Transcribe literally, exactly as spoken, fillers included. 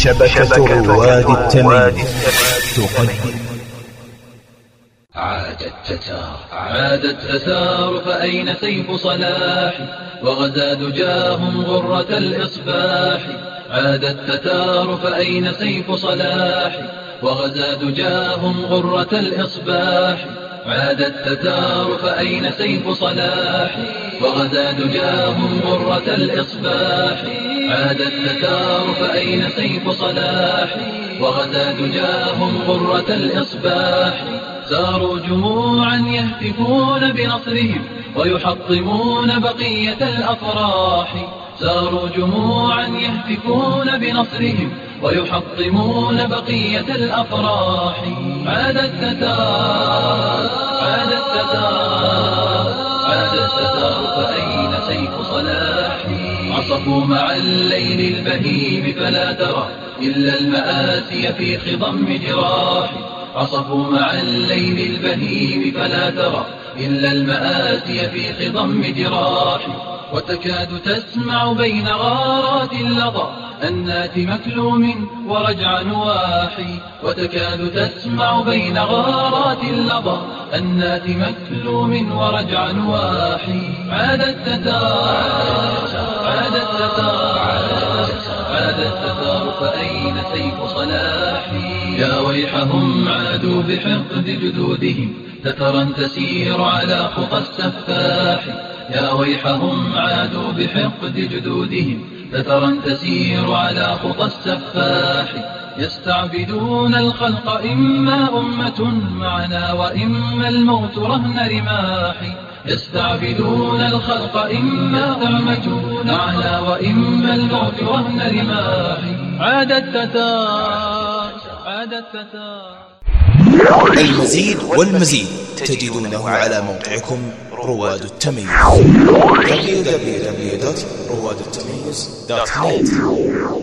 شبكة رواد التمييز تقدم. عاد التتار عاد التتار فأين سيف صلاح وغزا دجاهم غرة الإصباح. عاد التتار فأين سيف صلاح وغزا دجاهم غرة الإصباح. عاد التتار فأين سيف صلاح وغزا دجاهم غرة الإصباح. عاد التتار فأين سيف صلاح وغزا دجاهم غرة الإصباح. ساروا جموعا يهتفون بنصرهم ويحطمون بقية الأفراح. ساروا جموعا يهتفون بنصرهم ويحطمون بقية الأفراح. عاد التتار عاد التتار عاد التتار فأين سيف صلاح. عصفوا مع الليل البهيم فلا ترى إلا المآسي في خضم جراح. عصفوا مع الليل البهيم فلا ترى إلا المآسي في خضم جراح. وتكاد تسمع بين غارات اللظى أنات مكلوم ورجع نواحي. وتكاد تسمع بين غارات اللظى أنات مكلوم ورجع نواحي. عاد التتار عاد التتار عاد التتار فأين سيف صلاح. يا ويحهم عادوا بحقد جدودهم تترا تسير على خطى السفاح. يا ويحهم عادوا بحقد جدودهم تترا تسير على خطى السفاح. يستعبدون الخلق إما أمة معنا وإما الموت رهن رماح. يستعبدون الخلق إما أمة معنا وإما الموت رهن رماح. عاد التتار عاد التتار. المزيد والمزيد تجدونه على موقعكم رواد التمييز دبليو دبليو دبليو دوت رواد التمييز دوت نت.